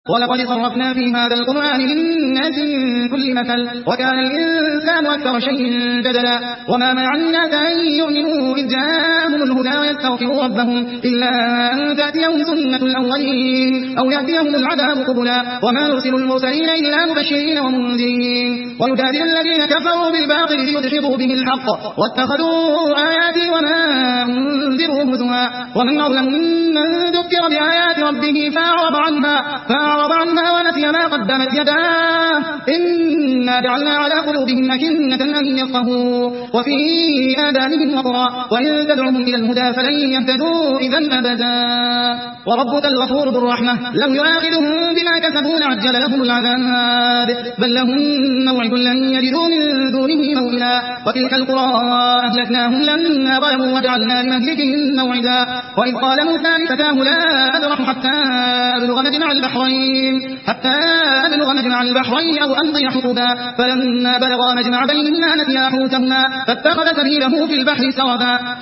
ولقد صرفنا في هذا القرآن للناس من كل مثل وكان الإنسان أكثر شيء جدلا وما منع الناس أن يؤمنوا إذ جاءهم الهدى ويستغفروا ربهم إلا أن تأتيهم سنة الأولين أو يأتيهم العذاب قبلا وما نرسل المرسلين إلا مبشرين ومنذرين ويجادل الذين كفروا بالباطل ليدحضوا به الحق واتخذوا آياتي وما أنذروا هزوا ومن أظلم ممن ذكر بآيات ربه فأعرض عنها ونسي ما قدمت يداه إنا جعلنا على قلوبهم أكنة أن يفقهوا وفي آذانهم وقرا وإن تدعوهم إلى الهدى فلن يهتدوا إذا أبدا وربك الغفور ذو الرحمة لو يؤاخذهم بما كسبوا لعجل لهم العذاب بل لهم موعد لن يجدوا من دونه موئلا وتلك القرى أهلكناهم لما ظلموا وجعلنا لمهلكهم موعدا وإذ قال موسى لفتاه لا أبرح حتى أبلغ مجمع البحرين أو أمضي حقبا فلما بلغا مجمع بينهما نسيا حوتهما فاتخذ سبيله في البحر سربا